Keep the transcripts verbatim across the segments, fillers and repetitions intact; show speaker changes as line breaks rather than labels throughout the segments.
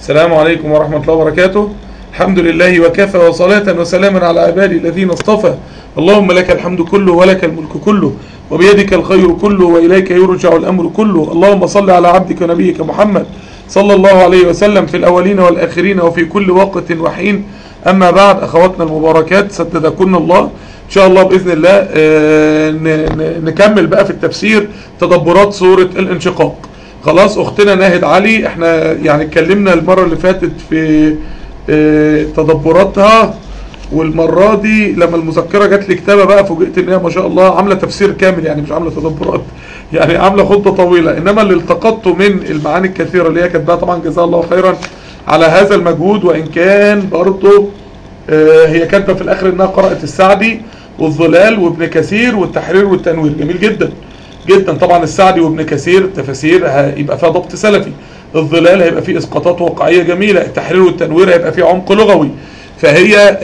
السلام عليكم ورحمة الله وبركاته. الحمد لله وكفى وصلاة وسلاما على عبادي الذين اصطفى. اللهم لك الحمد كله ولك الملك كله وبيدك الخير كله وإليك يرجع الأمر كله. اللهم صل على عبدك ونبيك محمد صلى الله عليه وسلم في الأولين والآخرين وفي كل وقت وحين. أما بعد، أخواتنا المباركات سددكن الله إن شاء الله بإذن الله. آه نكمل بقى في التفسير تدبرات سورة الانشقاق. خلاص أختنا ناهد علي احنا يعني اتكلمنا المرة اللي فاتت في اه تدبراتها، والمرة دي لما المذكرة جات لي كتابة بقى فوجئت ان هي ما شاء الله عاملة تفسير كامل، يعني مش عاملة تدبرات، يعني عاملة خطة طويلة. انما اللي التقطته من المعاني الكثيرة اللي هي كاتباها طبعا جزاها الله خيرا على هذا المجهود، وان كان برضه اه هي كاتبة في الاخر انها قرأت السعدي والظلال وابن كثير والتحرير والتنوير. جميل جدا جدا. طبعا السعدي وابن كثير تفاسير هيبقى فيها ضبط سلفي، الظلال هيبقى فيه اسقاطات واقعيه جميله، التحرير والتنوير هيبقى فيه عمق لغوي. فهي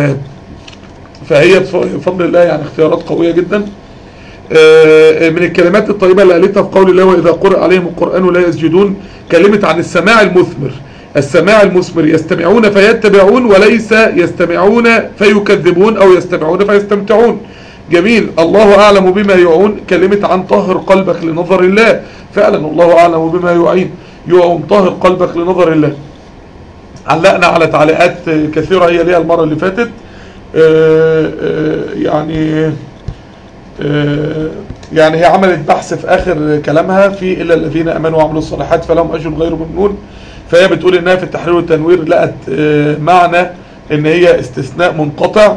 فهي بفضل الله يعني اختيارات قويه جدا. من الكلمات الطيبه اللي قالتها في قول الله واذا قرئ عليهم القران لا يسجدون، كلمه عن السماع المثمر. السماع المثمر يستمعون فيتبعون وليس يستمعون فيكذبون او يستمعون فيستمتعون. جميل. الله أعلم بما يوعون، كلمة عن طهر قلبك لنظر الله. فعلا الله أعلم بما يوعين يوعون، طهر قلبك لنظر الله. علقنا على تعليقات كثيرة هي ليها المرة اللي فاتت. آآ آآ يعني آآ يعني هي عملت بحث في آخر كلامها في إلا الذين أمنوا وعملوا الصالحات فلهم أجر غير ممنون. فهي بتقول إنها في التحرير والتنوير لقت معنى إن هي استثناء منقطع.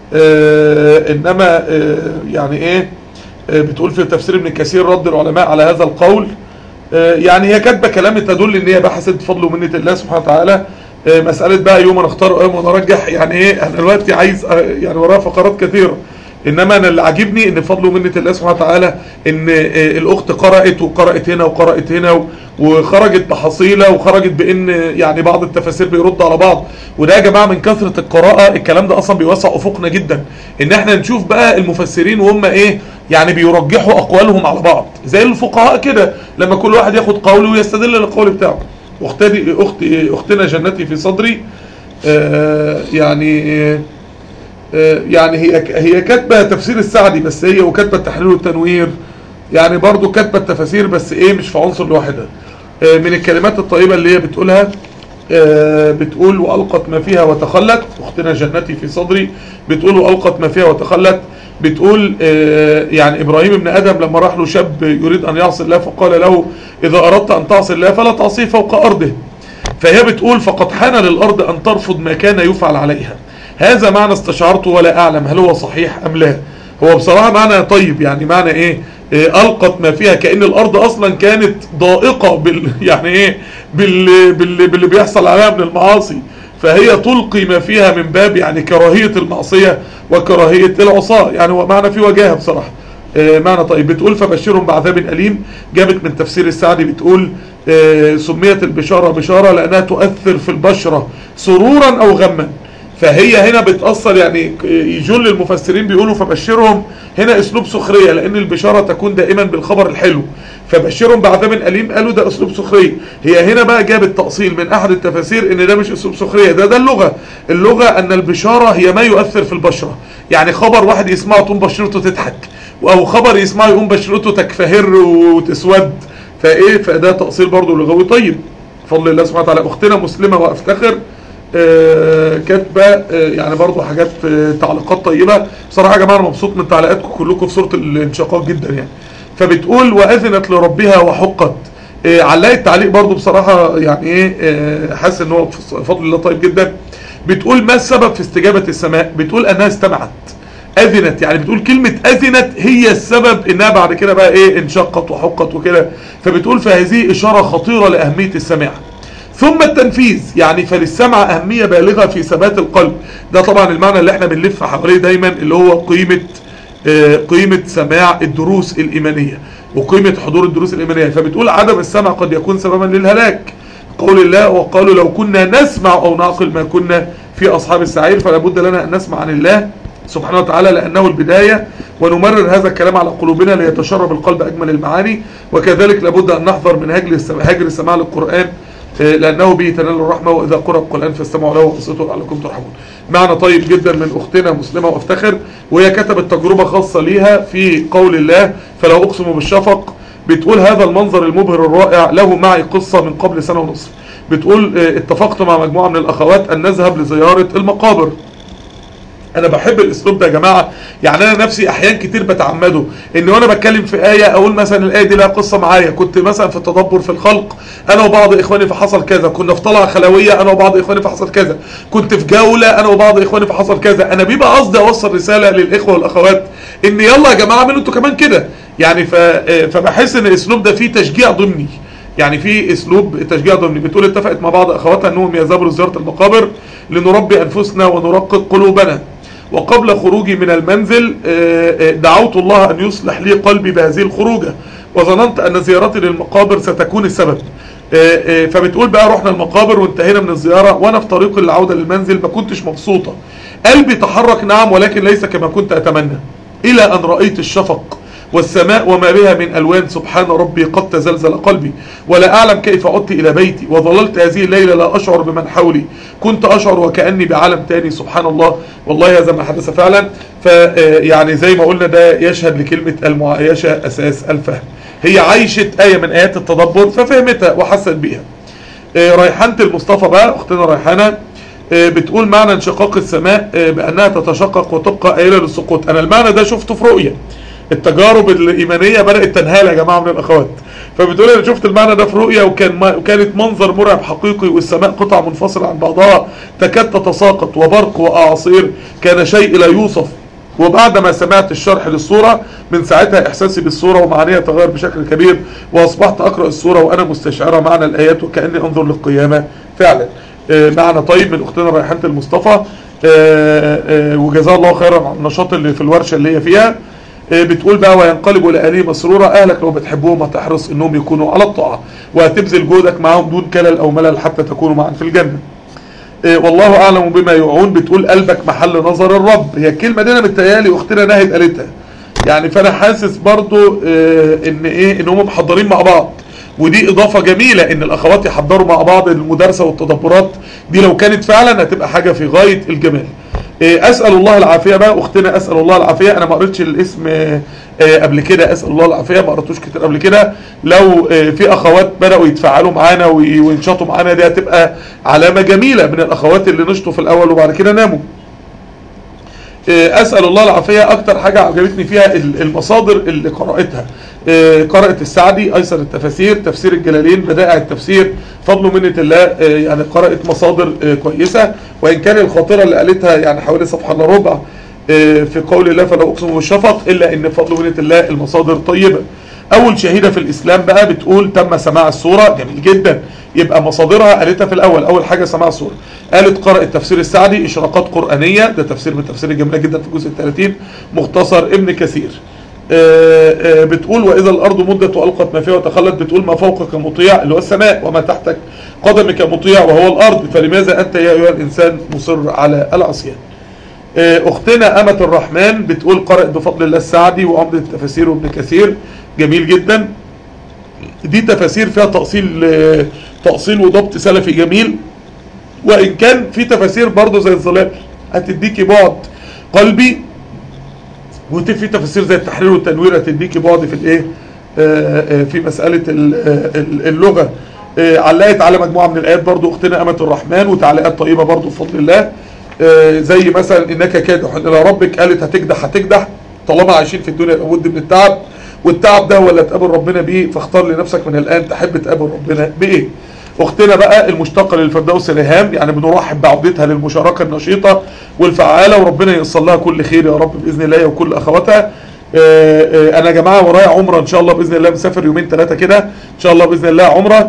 آه انما آه يعني ايه آه بتقول في تفسير ابن كثير رد العلماء على هذا القول. آه يعني هي كاتبه كلام تدل ان هي بحثت بفضل ومنه الله سبحانه وتعالى. آه مساله بقى يوم نختار ويوم نرجح، يعني ايه انا دلوقتي عايز آه يعني وراها فقرات كثيره، انما انا اللي عاجبني ان بفضل ومنه الله سبحانه وتعالى ان آه الاخت قرات وقرات هنا وقرات هنا وخرجت بحصيله وخرجت بان يعني بعض التفاسير بيرد على بعض. وده يا جماعه من كثره القراءه الكلام ده اصلا بيوسع افقنا جدا، ان احنا نشوف بقى المفسرين وهم ايه يعني بيرجحوا اقوالهم على بعض زي الفقهاء كده، لما كل واحد ياخد قوله ويستدل للقول بتاعه. واختي اختي اختنا جنتي في صدري آه يعني آه يعني هي هي كاتبه تفسير السعدي بس هي وكاتبه التحرير والتنوير، يعني برضو كاتبه التفاسير بس ايه مش في عنصر لوحدها. آه من الكلمات الطيبه اللي هي بتقولها آه بتقول والقت ما فيها وتخلت. اختنا جنتي في صدري بتقول والقت ما فيها وتخلت. بتقول آه يعني ابراهيم ابن ادم لما راح له شاب يريد ان يعصي الله فقال له اذا اردت ان تعصي الله فلا تعصيه فوق ارضه. فهي بتقول فقد حان للارض ان ترفض ما كان يفعل عليها. هذا معنى استشعرته ولا اعلم هل هو صحيح ام لا. هو بصراحه معنى طيب، يعني معنى ايه؟ إيه القت ما فيها، كأن الارض اصلا كانت ضائقه بال يعني ايه بال... بال... باللي بيحصل عليها من المعاصي، فهي تلقي ما فيها من باب يعني كراهيه المعصيه وكراهيه العصاه. يعني هو معنى فيه وجاهه بصراحه. إيه معنى طيب. بتقول فبشرهم بعذاب اليم. جابت من تفسير السعدي بتقول إيه سميت البشاره بشاره لانها تؤثر في البشره سرورا او غما. فهي هنا بتأثر، يعني يجل المفسرين بيقولوا فبشرهم هنا اسلوب سخرية، لان البشارة تكون دائما بالخبر الحلو. فبشرهم بعذاب أليم قالوا ده اسلوب سخرية. هي هنا بقى جابت تأصيل من احد التفاسير ان ده مش اسلوب سخرية، ده ده اللغة. اللغة ان البشارة هي ما يؤثر في البشرة، يعني خبر واحد يسمعه تقوم بشرته تضحك، او خبر يسمعه يقوم بشرته تكفهر وتسود. فايه فده تأصيل برضو لغوي طيب بفضل الله سبحانه وتعالى. اختنا مسلمة وافتخر آه كاتبه آه يعني برضو حاجات آه تعليقات طيبه بصراحه. يا جماعه انا مبسوط من تعليقاتكم كلكم في سوره الانشقاق جدا يعني. فبتقول واذنت لربها وحقت. آه علقت تعليق برضو بصراحه يعني ايه آه حاسس ان هو بفضل الله طيب جدا. بتقول ما السبب في استجابه السماء؟ بتقول انها استمعت. اذنت يعني بتقول كلمه اذنت هي السبب انها بعد كده بقى ايه انشقت وحقت وكده. فبتقول فهذه اشاره خطيره لاهميه السماع. ثم التنفيذ، يعني فللسمع أهمية بالغة في ثبات القلب. ده طبعا المعنى اللي احنا بنلف حواليه دايما، اللي هو قيمة آه قيمة سماع الدروس الإيمانية وقيمة حضور الدروس الإيمانية. فبتقول عدم السمع قد يكون سببا للهلاك. قول الله وقالوا لو كنا نسمع أو نعقل ما كنا في أصحاب السعير. فلا بد لنا أن نسمع عن الله سبحانه وتعالى لأنه البداية، ونمرر هذا الكلام على قلوبنا ليتشرب القلب أجمل المعاني. وكذلك لابد أن نحذر من هجر السماع للقرآن لأنه به تنال الرحمة، وإذا قرأ القرآن فاستمعوا له وانصتوا لعلكم ترحمون. معنى طيب جدا من أختنا مسلمة وافتخر، وهي كتبت تجربة خاصة ليها في قول الله فلا أقسم بالشفق. بتقول هذا المنظر المبهر الرائع له معي قصة من قبل سنة ونصف. بتقول اتفقت مع مجموعة من الأخوات أن نذهب لزيارة المقابر. انا بحب الاسلوب ده يا جماعه، يعني انا نفسي احيان كتير بتعمده ان وانا بتكلم في ايه اقول مثلا الايه دي لها قصه معايا، كنت مثلا في التدبر في الخلق انا وبعض اخواني فحصل كذا، كنا في طلعه خلويه انا وبعض اخواني فحصل كذا، كنت في جوله انا وبعض اخواني فحصل كذا. انا بيبقى قصدي اوصل رساله للاخوه والاخوات ان يلا يا جماعه اعملوا انتوا كمان كده يعني. فبحس ان الاسلوب ده فيه تشجيع ضمني، يعني في اسلوب تشجيع ضمني. بتقول اتفقت مع بعض اخواتها انهم يذهبوا لزياره المقابر لنربي انفسنا ونرقق قلوبنا. وقبل خروجي من المنزل دعوت الله أن يصلح لي قلبي بهذه الخروجة، وظننت أن زيارتي للمقابر ستكون السبب. فبتقول بقى رحنا المقابر وانتهينا من الزيارة، وأنا في طريق العودة للمنزل ما كنتش مبسوطة، قلبي تحرك نعم ولكن ليس كما كنت أتمنى، إلى أن رأيت الشفق والسماء وما بها من ألوان. سبحان ربي قد تزلزل قلبي ولا أعلم كيف عدت إلى بيتي، وظللت هذه الليلة لا أشعر بمن حولي، كنت أشعر وكأني بعالم تاني. سبحان الله، والله هذا ما حدث فعلا. فيعني زي ما قلنا ده يشهد لكلمة المعايشة أساس الفهم. هي عايشت آية من آيات التدبر ففهمتها وحست بيها. ريحانة المصطفى بقى، أختنا ريحانة بتقول معنى انشقاق السماء بأنها تتشقق وتبقى قائلة للسقوط. أنا المعنى ده شفته في رؤية، التجارب الإيمانية بدأت تنهال يا جماعة من الأخوات. فبتقول أنا شفت المعنى ده في رؤية وكان وكانت منظر مرعب حقيقي، والسماء قطع منفصلة عن بعضها تكاد تتساقط، وبرق وأعاصير، كان شيء لا يوصف. وبعدما سمعت الشرح للصورة من ساعتها إحساسي بالصورة ومعانيها تغير بشكل كبير، وأصبحت أقرأ الصورة وأنا مستشعرة معنى الآيات وكأني أنظر للقيامة فعلا. معنى طيب من أختنا ريحانة المصطفى، وجزاها الله خيرا عن النشاط اللي في الورشة اللي هي فيها. بتقول بقى وينقلب إلى أهله مسرورة. أهلك لو بتحبهم هتحرص إنهم يكونوا على الطاعة، وهتبذل جهدك معهم دون كلل أو ملل حتى تكونوا معا في الجنة. والله أعلم بما يوعون. بتقول قلبك محل نظر الرب. هي الكلمة دي أنا متهيألي أختنا ناهد قالتها يعني، فأنا حاسس برضو إن إيه إن هم محضرين مع بعض، ودي إضافة جميلة إن الأخوات يحضروا مع بعض المدارسة والتدبرات دي، لو كانت فعلا هتبقى حاجة في غاية الجمال. أسأل الله العافية بقى أختنا، أسأل الله العافية. أنا ما قريتش الاسم قبل كده، أسأل الله العافية، ما قريتوش كتير قبل كده. لو في أخوات بدأوا يتفاعلوا معانا وينشطوا معانا دي هتبقى علامة جميلة من الأخوات اللي نشطوا في الأول وبعد كده ناموا. أسأل الله العافية. أكتر حاجة عجبتني فيها المصادر اللي قرأتها. قرأت السعدي أيسر التفاسير، تفسير الجلالين، بدائع التفسير، فضل منة الله. يعني قرأت مصادر كويسة، وإن كان الخاطرة اللي قالتها يعني حوالي صفحة الا ربع في قول الله فلا أقسم بالشفق، إلا إن فضل منة الله المصادر طيبة. أول شهيدة في الإسلام بقى بتقول تم سماع السورة. جميل جدا، يبقى مصادرها قالتها في الأول. أول حاجة سماع السورة، قالت قرأت تفسير السعدي، إشراقات قرآنية، ده تفسير من التفسير الجميلة جدا في الجزء الثلاثين، مختصر ابن كثير. آآ آآ بتقول وإذا الأرض مدت وألقت ما فيها وتخلت. بتقول ما فوقك مطيع اللي هو السماء، وما تحتك قدمك مطيع وهو الأرض، فلماذا أنت يا أيها الإنسان مصر على العصيان. أختنا أمة الرحمن بتقول قرأت بفضل الله السعدي وعمدة التفاسير وابن كثير. جميل جدا، دي تفاسير فيها تأصيل تأصيل وضبط سلفي جميل، وإن كان في تفاسير برضو زي الظلال هتديكي بعد قلبي، وفي تفاسير زي التحرير والتنوير هتديكي بعد في الايه في مسألة اللغة. علقت على مجموعة من الآيات برضو أختنا أمة الرحمن، وتعليقات طيبة برضو بفضل الله. زي مثلا إنك كادح إلى ربك، قالت هتكدح هتكدح طالما عايشين في الدنيا لابد من التعب، والتعب ده هو اللي تقابل ربنا بيه، فاختار لنفسك من الآن تحب تقابل ربنا بإيه. أختنا بقى المشتقة للفردوس ريهام، يعني بنرحب بعودتها للمشاركة النشيطة والفعالة، وربنا يوصل لها كل خير يا رب بإذن الله وكل أخواتها. أنا يا جماعة ورايا عمرة إن شاء الله بإذن الله، مسافر يومين ثلاثة كده إن شاء الله بإذن الله عمرة.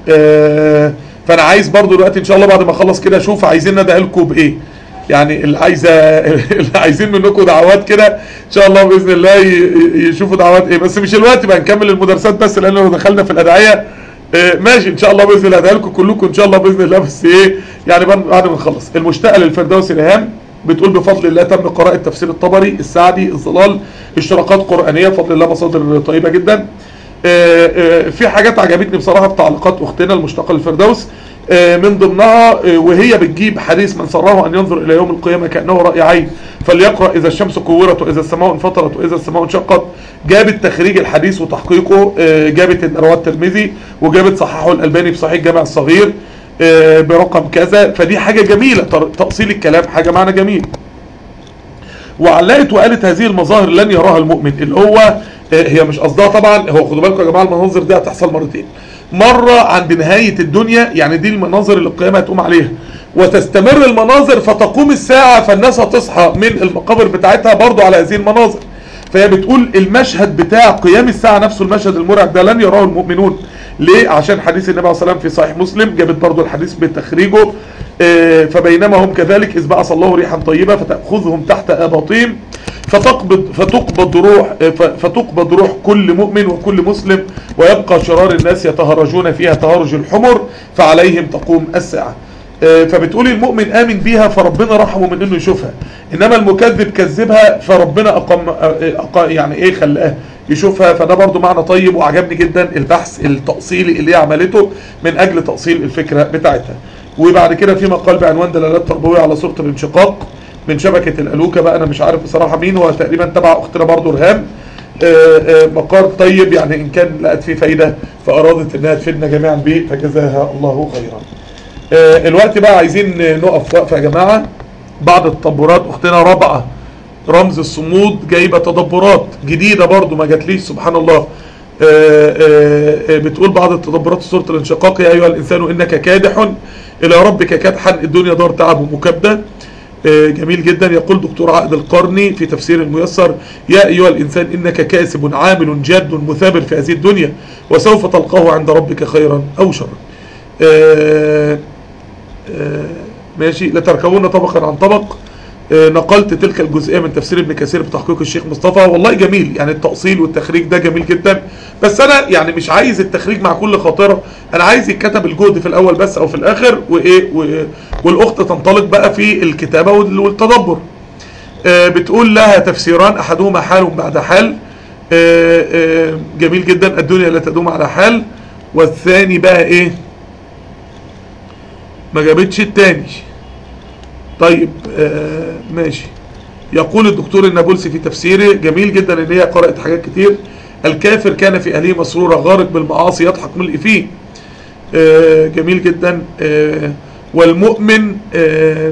فأنا عايز برضو دلوقتي إن شاء الله بعد ما أخلص كده أشوف عايزين ندعي لكم بإيه، يعني اللي عايزه اللي عايزين منكم دعوات كده ان شاء الله باذن الله يشوفوا دعوات ايه، بس مش الوقت بقى نكمل المدرسات بس، لان لو دخلنا في الادعيه ماشي ان شاء الله باذن الله هدعي لكم كلكم ان شاء الله باذن الله، بس ايه يعني بعد ما نخلص. المشتاقه للفردوس ريهام بتقول بفضل الله تم قراءه تفسير الطبري، السعدي، الظلال، اشتراقات قرانيه بفضل الله، مصادر طيبه جدا. في حاجات عجبتني بصراحة في تعليقات اختنا المشتقة للفردوس، من ضمنها وهي بتجيب حديث من سره ان ينظر الى يوم القيامة كأنه رأي عين فليقرأ اذا الشمس كورت واذا السماء انفطرت واذا السماء انشقت. جابت تخريج الحديث وتحقيقه، جابت ان رواه الترمذي، وجابت صححه الالباني في صحيح الجامع الصغير برقم كذا. فدي حاجة جميلة، تأصيل الكلام حاجة معنى جميل. وعلقت وقالت هذه المظاهر لن يراها المؤمن، اللي هو هي مش قصدها طبعا، هو خدوا بالكم يا جماعه المناظر دي هتحصل مرتين، مره عند نهايه الدنيا، يعني دي المناظر اللي القيامه هتقوم عليها، وتستمر المناظر فتقوم الساعه فالناس هتصحى من المقابر بتاعتها برضو على هذه المناظر. فهي بتقول المشهد بتاع قيام الساعه نفسه، المشهد المرعب ده لن يراه المؤمنون. ليه؟ عشان حديث النبي عليه الصلاه والسلام في صحيح مسلم، جابت برضو الحديث بتخريجه، فبينما هم كذلك إذ بعث الله ريحا طيبة فتأخذهم تحت أباطيم فتقبض فتقبض روح فتقبض روح كل مؤمن وكل مسلم، ويبقى شرار الناس يتهرجون فيها تهرج الحمر فعليهم تقوم الساعة. فبتقول المؤمن آمن بيها فربنا رحمه من انه يشوفها، انما المكذب كذبها فربنا أقام أقام يعني ايه خلاه يشوفها. فده برضو معنى طيب وعجبني جدا البحث التأصيلي اللي هي عملته من اجل تأصيل الفكرة بتاعتها. وبعد كده في مقال بعنوان دلالات تربوية على صورة الانشقاق من شبكة الألوكة، بقى انا مش عارف بصراحة مين، هو تقريبا تبع اختنا برضو رهام. مقال طيب يعني ان كان لقت فيه فايدة فارادت انها تفيدنا جميعا به فجزاها الله خيرا. الوقت بقى عايزين نقف وقفة يا جماعة. بعض التدبرات اختنا رابعة رمز الصمود جايبة تدبرات جديدة برضو ما جاتليش سبحان الله. آآ آآ بتقول بعض التدبرات في سورة الانشقاق: يا ايها الانسان انك كادح الى ربك كدحا الدنيا دار تعب ومكبده. جميل جدا. يقول دكتور عائد القرني في تفسير الميسر: يا ايها الانسان انك كاسب عامل جاد مثابر في هذه الدنيا وسوف تلقاه عند ربك خيرا او شرا. ماشي. لتركبون طبقا عن طبق. نقلت تلك الجزئية من تفسير ابن كثير بتحقيق الشيخ مصطفى. والله جميل، يعني التأصيل والتخريج ده جميل جدا، بس انا يعني مش عايز التخريج مع كل خاطرة، انا عايز يتكتب الجهد في الاول بس او في الاخر، وايه والاخت تنطلق بقى في الكتابة والتدبر. بتقول لها تفسيران احدهما حال بعد حال. جميل جدا. الدنيا لا تدوم على حال. والثاني بقى ايه؟ ما جابتش التاني. طيب آه ماشي. يقول الدكتور النابلسي في تفسيره جميل جدا ان هي قرأت حاجات كتير: الكافر كان في اهله مسرورا غارق بالمعاصي يضحك ملء فيه. آه جميل جدا. آه والمؤمن آه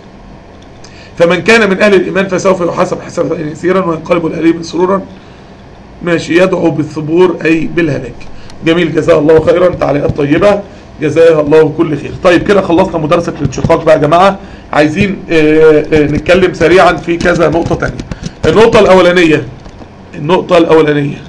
فمن كان من اهل الايمان فسوف يحاسب حسابا يسيرا وينقلب الاهلي مسرورا. ماشي. يدعو بالثبور اي بالهلاك. جميل، جزاه الله خيرا. تعليقات طيبة، جزاها الله كل خير. طيب كده خلصنا مدرسة الانشقاق بقى يا جماعة. عايزين اه اه نتكلم سريعا في كذا نقطة تانية. النقطة الأولانية النقطة الأولانية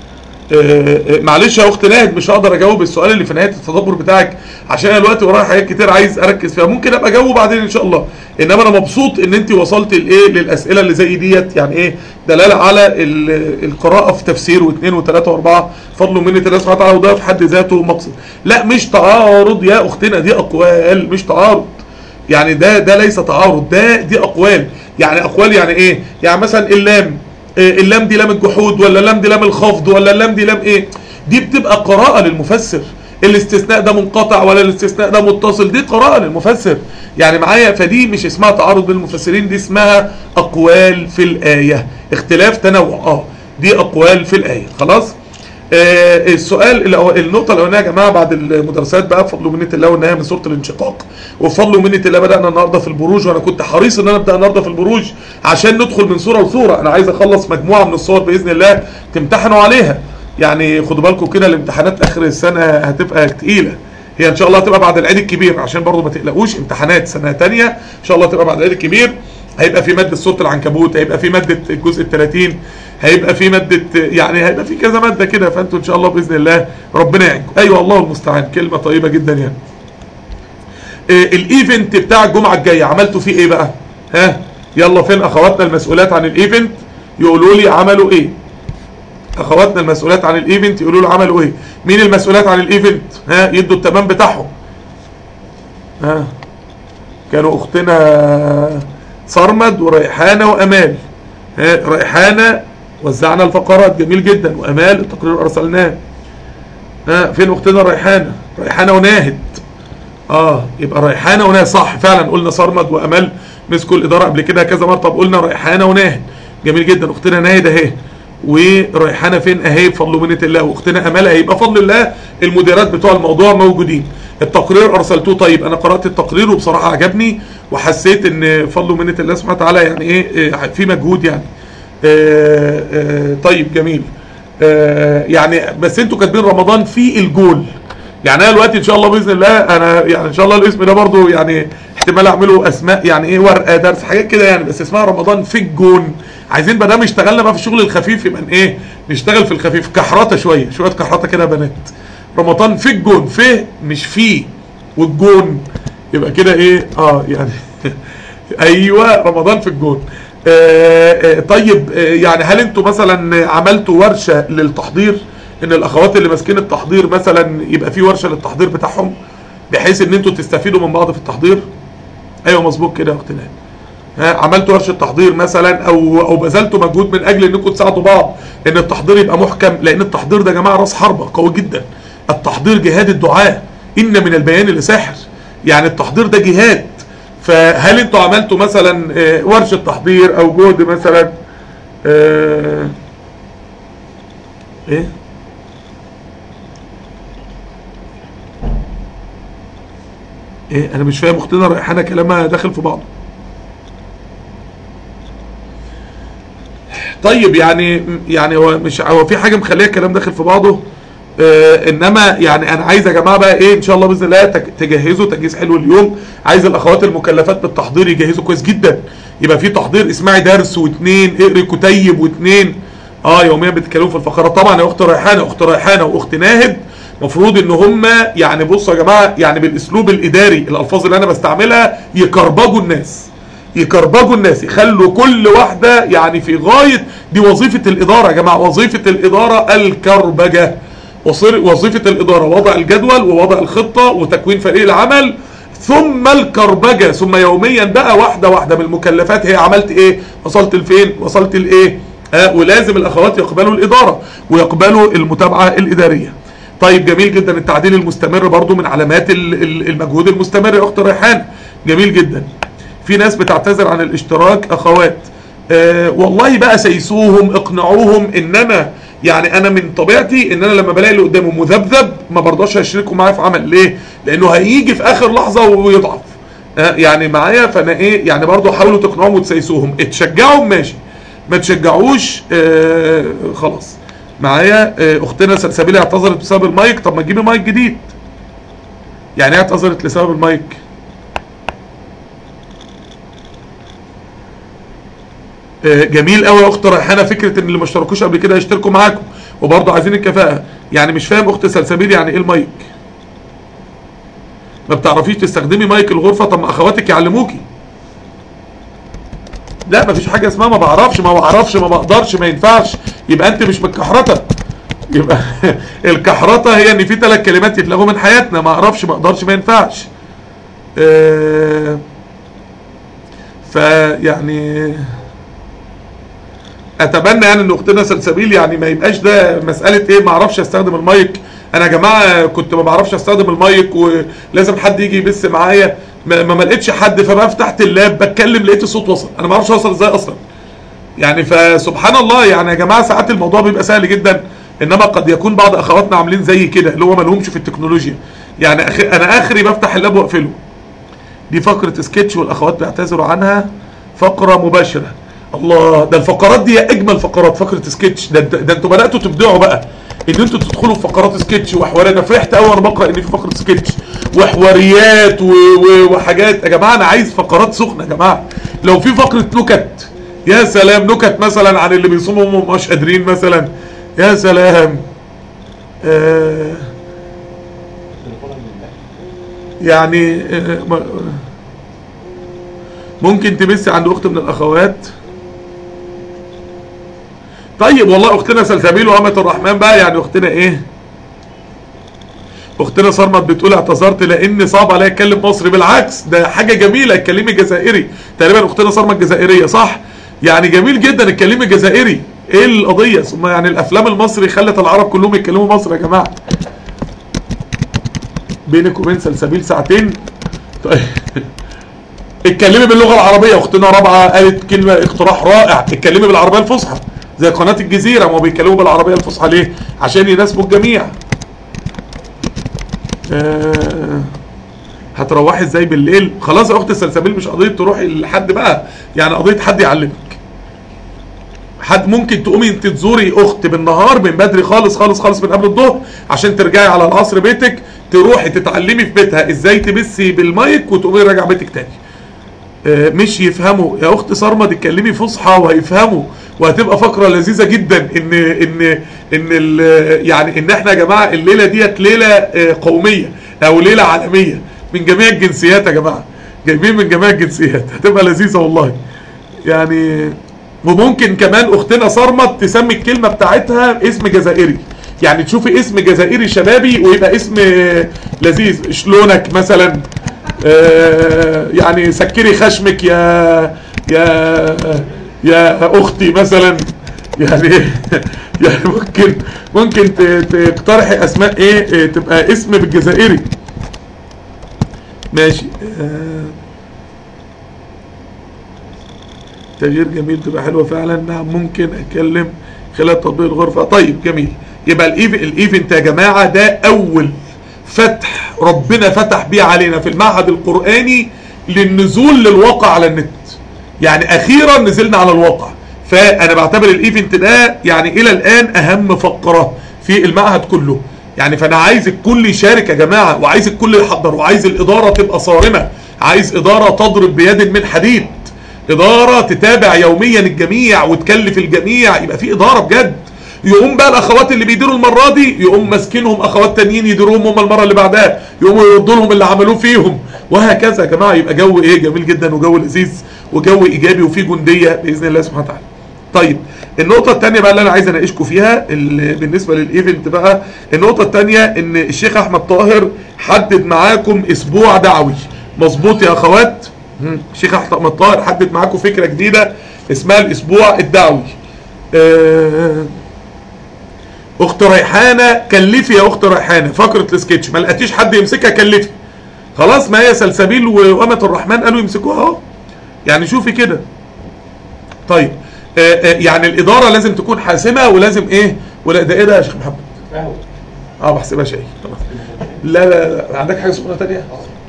اه اه معلش يا أخت ناهد مش هقدر أجاوب السؤال اللي في نهاية التدبر بتاعك عشان أنا الوقت ورايا حاجات كتير عايز أركز فيها، ممكن أبقى أجاوب بعدين إن شاء الله. إنما أنا مبسوط إن أنت وصلت لإيه للأسئلة اللي زي ديت، يعني إيه دلالة على القراءة في تفسير واثنين وثلاثة وأربعة فضل من الله سبحانه وتعالى، وده في حد ذاته مقصد. لا مش تعارض يا أختنا، دي أقوال مش تعارض. يعني ده ده ليس تعارض، ده دي أقوال. يعني أقوال يعني إيه؟ يعني مثلا اللام اللام دي لام الجحود، ولا اللام دي لام الخفض، ولا اللام دي لام إيه؟ دي بتبقى قراءة للمفسر. الاستثناء ده منقطع ولا الاستثناء ده متصل، دي قراءة للمفسر يعني معايا. فدي مش اسمها تعارض بين المفسرين، دي اسمها أقوال في الآية، اختلاف تنوع. اه دي أقوال في الآية. خلاص. آه السؤال النقطة الأولانية يا جماعة بعد المدرسات بقى بفضل ومنة الله والنهاية من سورة الانشقاق، وبفضل ومنة الله بدأنا النهاردة في البروج، وأنا كنت حريص إن أنا أبدأ النهاردة في البروج عشان ندخل من سورة لسورة. أنا عايز أخلص مجموعة من الصور بإذن الله تمتحنوا عليها. يعني خدوا بالكم كده الامتحانات آخر السنة هتبقى تقيلة، هي إن شاء الله هتبقى بعد العيد الكبير عشان برضو ما تقلقوش. امتحانات سنة تانية إن شاء الله هتبقى بعد العيد الكبير. هيبقى في مادة سورة العنكبوت، هيبقى في مادة الجزء الثلاثين، هيبقى في مادة يعني هيبقى في كذا مادة كده. فأنتوا إن شاء الله بإذن الله ربنا يعينكم. أيوة الله المستعان، كلمة طيبة جدا يعني. إيه الإيفنت بتاع الجمعة الجاية عملتوا فيه إيه بقى؟ ها يلا فين أخواتنا المسؤولات عن الإيفنت يقولوا لي عملوا إيه؟ أخواتنا المسؤولات عن الإيفنت يقولوا لي عملوا إيه؟ مين المسؤولات عن الإيفنت؟ ها يدوا التمام بتاعهم. ها كانوا أختنا صرمد وريحانة وأمال. ها ريحانة وزعنا الفقرات، جميل جدا. وامال التقرير ارسلناه. ها فين اختنا ريحانه؟ ريحانه وناهد. اه يبقى ريحانه وناهد صح فعلا، قلنا صرمد وامال مسكوا الاداره قبل كده كذا مره. طب قلنا ريحانه وناهد، جميل جدا. اختنا ناهد اهي، وريحانه فين اهي بفضل ومنه الله، واختنا امال اهي. يبقى بفضل الله المديرات بتوع الموضوع موجودين. التقرير ارسلتوه. طيب انا قرات التقرير وبصراحه عجبني، وحسيت ان بفضل ومنه الله سبحانه وتعالى يعني ايه في مجهود يعني. آآ آآ طيب جميل. يعني بس انتوا كاتبين رمضان في الجول، يعني انا دلوقتي ان شاء الله باذن الله انا يعني ان شاء الله الاسم ده برضو يعني احتمال اعمله اسماء يعني ايه ورقه درس حاجات كده يعني، بس اسمها رمضان في الجون. عايزين بدل ما اشتغلنا بقى في الشغل الخفيف يبقى ايه نشتغل في الخفيف، كحرته شويه شويه كحرته كده يا بنات. رمضان في الجون، في مش في والجون يبقى كده ايه اه يعني ايوه رمضان في الجون. آه آه طيب آه يعني هل انتوا مثلا عملتوا ورشه للتحضير، ان الاخوات اللي ماسكين التحضير مثلا يبقى في ورشه للتحضير بتاعهم بحيث ان انتوا تستفيدوا من بعض في التحضير؟ ايوه مظبوط كده يا اختنا. ها عملتوا ورشه تحضير مثلا او او بذلتوا مجهود من اجل انكم تساعدوا بعض ان التحضير يبقى محكم؟ لان التحضير ده يا جماعه راس حربه قوي جدا. التحضير جهاد الدعاء، ان من البيان لساحر، يعني التحضير ده جهاد. فهل انتوا عملتوا مثلا ورشه تحضير او جهد مثلا اه ايه ايه انا مش فاهم اختنا ريحانه كلامها داخل في بعضه. طيب يعني يعني هو مش هو في حاجه مخليه الكلام داخل في بعضه. آه انما يعني انا عايز يا جماعه بقى ايه ان شاء الله باذن الله تجهزوا تجهيز حلو اليوم. عايز الاخوات المكلفات بالتحضير يجهزوا كويس جدا، يبقى في تحضير اسمعي درس واثنين اقري كتيب واثنين اه يوميا بتتكلموا في الفقرات. طبعا يا اخت ريحانه اخت ريحانه واخت ناهد مفروض ان هم يعني بصوا يا جماعه يعني بالاسلوب الاداري الالفاظ اللي انا بستعملها يكربجوا الناس، يكربجوا الناس، يخلوا كل واحده يعني في غايه. دي وظيفه الاداره يا جماعه، وظيفه الاداره الكربجه. وظيفه الاداره وضع الجدول ووضع الخطه وتكوين فريق العمل، ثم الكربجه، ثم يوميا بقى واحده واحده من المكلفات هي عملت ايه، وصلت لفين، وصلت لايه. آه ولازم الاخوات يقبلوا الاداره ويقبلوا المتابعه الاداريه. طيب جميل جدا. التعديل المستمر برضو من علامات المجهود المستمر يا اخت ريحان، جميل جدا. في ناس بتعتذر عن الاشتراك اخوات. آه والله بقى سيسوهم اقنعوهم، انما يعني انا من طبيعتي ان انا لما بلاقي اللي قدامه مذبذب ما برضاش اشاركه معايا في عمل. ليه؟ لانه هيجي في اخر لحظه ويضعف آه يعني معايا. فانا ايه يعني برضو حاولوا تقنعوهم وتسيسوهم. اتشجعوا ماشي، ما تشجعوش آه خلاص معايا. آه اختنا سلسبيل اعتذرت بسبب المايك. طب ما تجيبي مايك جديد. يعني ايه اعتذرت لسبب المايك؟ جميل قوي يا اخت ريحانه فكره ان اللي ما اشتركوش قبل كده يشتركوا معاكم، وبرضه عايزين الكفاءه. يعني مش فاهم اخت سلسبيل يعني ايه المايك؟ ما بتعرفيش تستخدمي مايك الغرفه؟ طب ما اخواتك يعلموكي. لا ما فيش حاجه اسمها ما بعرفش ما بعرفش ما بقدرش ما ينفعش، يبقى انت مش بالكحرته. يبقى الكحرته هي ان في ثلاث كلمات يتلغوا من حياتنا، ما اعرفش ما اقدرش ما ينفعش. أه فيعني اتمنى يعني ان اختنا سلسبيل يعني ما يبقاش ده مساله ايه ما اعرفش استخدم المايك. انا يا جماعه كنت ما بعرفش استخدم المايك ولازم حد يجي يبث معايا، ما, ما لقيتش حد، فبقى فتحت اللاب بتكلم لقيت الصوت وصل. انا ما اعرفش اوصل ازاي اصلا يعني. فسبحان الله يعني يا جماعه ساعات الموضوع بيبقى سهل جدا، انما قد يكون بعض اخواتنا عاملين زي كده اللي هو ما لهمش في التكنولوجيا. يعني أخي انا اخري بفتح اللاب واقفله. دي فقره سكتش والاخوات بيعتذروا عنها، فقره مباشره. الله، ده الفقرات دي اجمل فقرات فقره سكتش. ده, ده, ده انتوا بداتوا تبدعوا بقى ان انتوا تدخلوا في فقرات سكتش وحوارات. انا فرحت قوي وانا بقرا ان في فقره سكتش وحواريات و... و... وحاجات. يا جماعه انا عايز فقرات سخنه يا جماعه. لو في فقره نكت، يا سلام، نكت مثلا عن اللي بيصوموا وهم مش قادرين مثلا، يا سلام. آه يعني آه ممكن تمسي عند اخت من الاخوات. طيب والله اختنا سلسبيل وامة الرحمن بقى يعني اختنا ايه، اختنا صرمت بتقول اعتذرت لان صعب عليا اتكلم مصري. بالعكس ده حاجه جميله اتكلمي جزائري. تقريبا اختنا صرمت جزائريه صح؟ يعني جميل جدا اتكلمي جزائري. ايه القضيه؟ ثم يعني الافلام المصري خلت العرب كلهم يتكلموا مصري يا جماعه. بينك وبين سلسبيل ساعتين. طيب اتكلمي باللغه العربيه. اختنا رابعه قالت كلمه اقتراح رائع، اتكلمي بالعربيه الفصحى زي قناه الجزيره، ما بيتكلموا بالعربيه الفصحى ليه؟ عشان يناسبوا الجميع. آه هتروحي ازاي بالليل؟ خلاص يا اخت السلسبيل مش قضيه تروحي لحد بقى، يعني قضيه حد يعلمك. حد ممكن تقومي انت تزوري اخت بالنهار من بدري خالص خالص خالص من قبل الظهر عشان ترجعي على العصر بيتك، تروحي تتعلمي في بيتها ازاي تبسي بالمايك وتقومي راجعه بيتك تاني. آه مش يفهموا يا اخت صارمه، تتكلمي فصحى وهيفهموا، وهتبقى فقره لذيذه جدا. ان ان ان يعني ان احنا يا جماعه الليله ديت ليله آه قوميه او ليله عالميه من جميع الجنسيات يا جماعه، جايبين من جميع الجنسيات، هتبقى لذيذه والله يعني. وممكن كمان اختنا صرمت تسمي الكلمه بتاعتها اسم جزائري، يعني تشوفي اسم جزائري شبابي ويبقى اسم لذيذ، شلونك مثلا، آه يعني سكري خشمك يا يا يا اختي مثلا، يعني يعني ممكن ممكن تقترحي اسماء ايه تبقى اسم بالجزائري. ماشي. آه تغيير جميل، تبقى حلوه فعلا. نعم ممكن اتكلم خلال تطبيق الغرفه. طيب جميل. يبقى الايفنت يا جماعه ده اول فتح ربنا فتح بيه علينا في المعهد القرآني للنزول للواقع على النت، يعني اخيرا نزلنا على الواقع. فانا بعتبر الايفنت ده يعني الى الان اهم فقره في المعهد كله، يعني فانا عايز الكل يشارك يا جماعه، وعايز الكل يحضر، وعايز الاداره تبقى صارمه، عايز اداره تضرب بيد من حديد، اداره تتابع يوميا الجميع وتكلف الجميع، يبقى في اداره بجد. يقوم بقى الاخوات اللي بيديروا المره دي يقوم ماسكينهم اخوات تانيين يديروهم هم المره اللي بعدها، يقوموا يردوا لهم اللي عملوه فيهم، وهكذا يا جماعه. يبقى جو ايه جميل جدا، وجو لذيذ، وجو ايجابي، وفيه جنديه باذن الله سبحانه وتعالى. طيب النقطه الثانيه بقى اللي انا عايز اناقشكم فيها بالنسبه للايفنت بقى، النقطه الثانيه ان الشيخ احمد طاهر حدد معاكم اسبوع دعوي. مظبوط يا اخوات؟ الشيخ احمد طاهر حدد معاكم فكره جديده اسمها الاسبوع الدعوي. أه اخت ريحانه كلفي يا اخت ريحانه فقره السكتش، ما لقيتيش حد يمسكها كلفي خلاص. ما هي سلسبيل وامه الرحمن قالوا يمسكوها اهو، يعني شوفي كده. طيب آآ آآ يعني الاداره لازم تكون حاسمه، ولازم ايه ولا ده ايه ده يا شيخ محمد؟ قهوه. اه بحسبها شاي خلاص. لا لا لا عندك حاجه سخنه ثانيه؟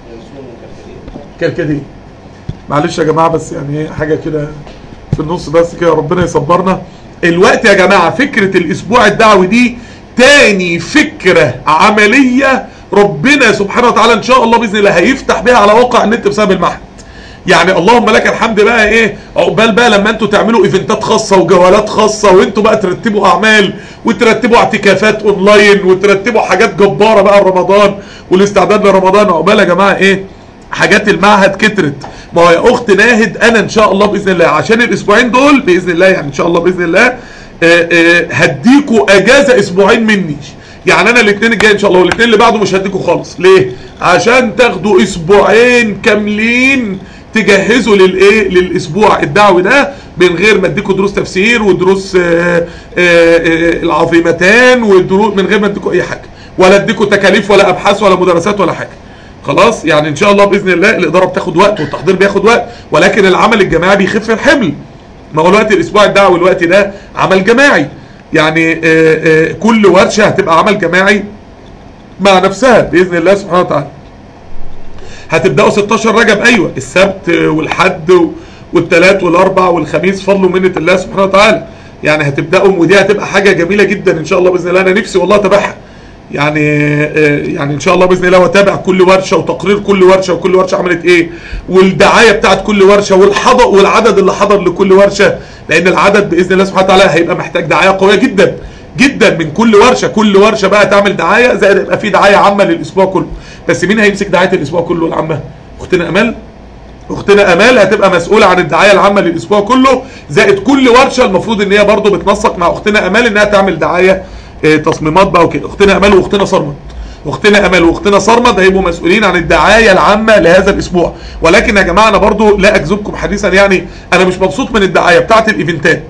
كركديه. معلش يا جماعه بس يعني حاجه كده في النص بس كده، ربنا يصبرنا. الوقت يا جماعه فكره الاسبوع الدعوي دي تاني فكره عمليه ربنا سبحانه وتعالى ان شاء الله باذن الله هيفتح بيها على واقع النت بسبب المعهد. يعني اللهم لك الحمد بقى ايه، عقبال بقى لما انتوا تعملوا ايفنتات خاصه وجولات خاصه، وانتوا بقى ترتبوا اعمال وترتبوا اعتكافات اونلاين وترتبوا حاجات جباره بقى رمضان والاستعداد لرمضان. عقبال يا جماعه ايه حاجات المعهد كترت. ما هو يا اخت ناهد انا ان شاء الله باذن الله عشان الاسبوعين دول باذن الله، يعني ان شاء الله باذن الله هديكوا اجازه اسبوعين مني. يعني انا الاثنين الجاي ان شاء الله والاثنين اللي بعده مش هديكوا خالص. ليه؟ عشان تاخدوا اسبوعين كاملين تجهزوا للايه للاسبوع الدعوي ده من غير ما اديكوا دروس تفسير ودروس آآ آآ العظيمتان ودروس، من غير ما اديكوا اي حاجه، ولا اديكوا تكاليف ولا ابحاث ولا مدرسات ولا حاجه. خلاص يعني ان شاء الله باذن الله الاداره بتاخد وقت والتحضير بياخد وقت، ولكن العمل الجماعي بيخف الحمل. ما هو الوقت الاسبوع الدعوي الوقت ده عمل جماعي، يعني آآ آآ كل ورشه هتبقى عمل جماعي مع نفسها باذن الله سبحانه وتعالى. هتبداوا ستاشر رجب، ايوه السبت والحد والثلاث والاربع والخميس فضل ومنه الله سبحانه وتعالى. يعني هتبداوا، ودي هتبقى حاجه جميله جدا ان شاء الله باذن الله. انا نفسي والله اتابعها، يعني يعني ان شاء الله باذن الله واتابع كل ورشه وتقرير كل ورشه وكل ورشه عملت ايه، والدعايه بتاعت كل ورشه والحضر والعدد اللي حضر لكل ورشه، لان العدد باذن الله سبحانه وتعالى هيبقى محتاج دعايه قويه جدا جدا من كل ورشه. كل ورشه بقى تعمل دعايه، زائد يبقى في دعايه عامه للاسبوع كله. بس مين هيمسك دعايه الاسبوع كله العامه؟ اختنا امال. اختنا امال هتبقى مسؤوله عن الدعايه العامه للاسبوع كله، زائد كل ورشه المفروض ان هي برضو بتنسق مع اختنا امال انها تعمل دعايه اه تصميمات بقى وكده. اختنا امال واختنا صرمد، اختنا امال واختنا صرمد هيبقوا مسؤولين عن الدعايه العامه لهذا الاسبوع. ولكن يا جماعه انا برضو لا اكذبكم حديثا، يعني انا مش مبسوط من الدعايه بتاعه الايفنتات.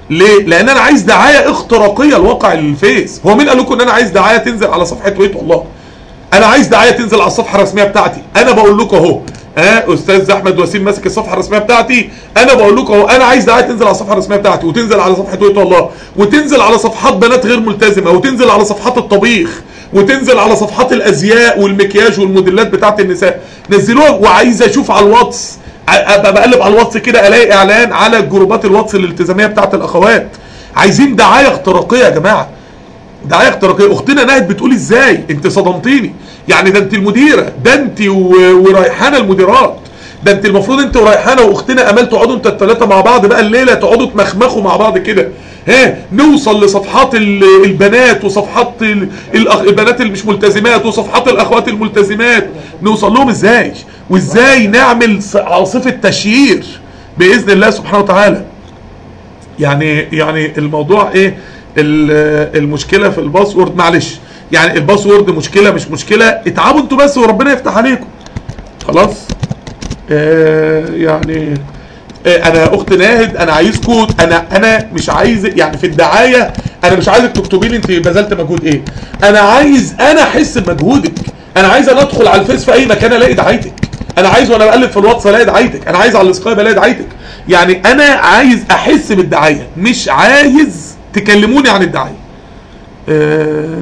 ليه؟ لان انا عايز دعايه اختراقيه لواقع الفيس. هو مين قال لكم ان انا عايز دعايه تنزل على صفحه ويت والله؟ انا عايز دعايه تنزل على الصفحه الرسميه بتاعتي. انا بقول لكم اهو، ها استاذ احمد وسيم ماسك الصفحه الرسميه بتاعتي، انا بقول لكم اهو انا عايز دعايه تنزل على الصفحه الرسميه بتاعتي، وتنزل على صفحه ويت والله، وتنزل على صفحات بنات غير ملتزمه، وتنزل على صفحات الطبيخ، وتنزل على صفحات الازياء والمكياج والموديلات بتاعت النساء. نزلوها. وعايز اشوف على الواتس، ابقى بقلب على الواتس كده الاقي اعلان على جروبات الواتس الالتزاميه بتاعت اخوات. عايزين دعايه اختراقيه يا جماعه، دعايه اختراقيه. اختنا نهد بتقول ازاي؟ انت صدمتيني. يعني ده انت المديره، ده انت وريحانه المديرات، ده انت المفروض انت وريحانه واختنا امال تقعدوا انت الثلاثه مع بعض بقى الليله، تقعدوا تمخمخوا مع بعض كده، ها نوصل لصفحات البنات وصفحات البنات اللي مش ملتزمات وصفحات الاخوات الملتزمات، نوصل لهم ازاي؟ وازاي نعمل عاصفه تشيير باذن الله سبحانه وتعالى. يعني يعني الموضوع ايه؟ المشكله في الباسورد، معلش يعني الباسورد مشكله مش مشكله، اتعبوا انتوا بس وربنا يفتح عليكم خلاص. آه يعني آه انا اخت ناهد انا عايزكم، انا انا مش عايز يعني في الدعايه، انا مش عايزك تكتبي لي انت بذلت مجهود ايه، انا عايز انا احس بمجهودك. انا عايز انا ادخل على الفيس في اي مكان الاقي دعايتك، انا عايز وانا بقلب في الواتس الاقي دعايتك، انا عايز على السكايب الاقي دعايتك. يعني انا عايز احس بالدعايه، مش عايز تكلموني عن الدعايه. آه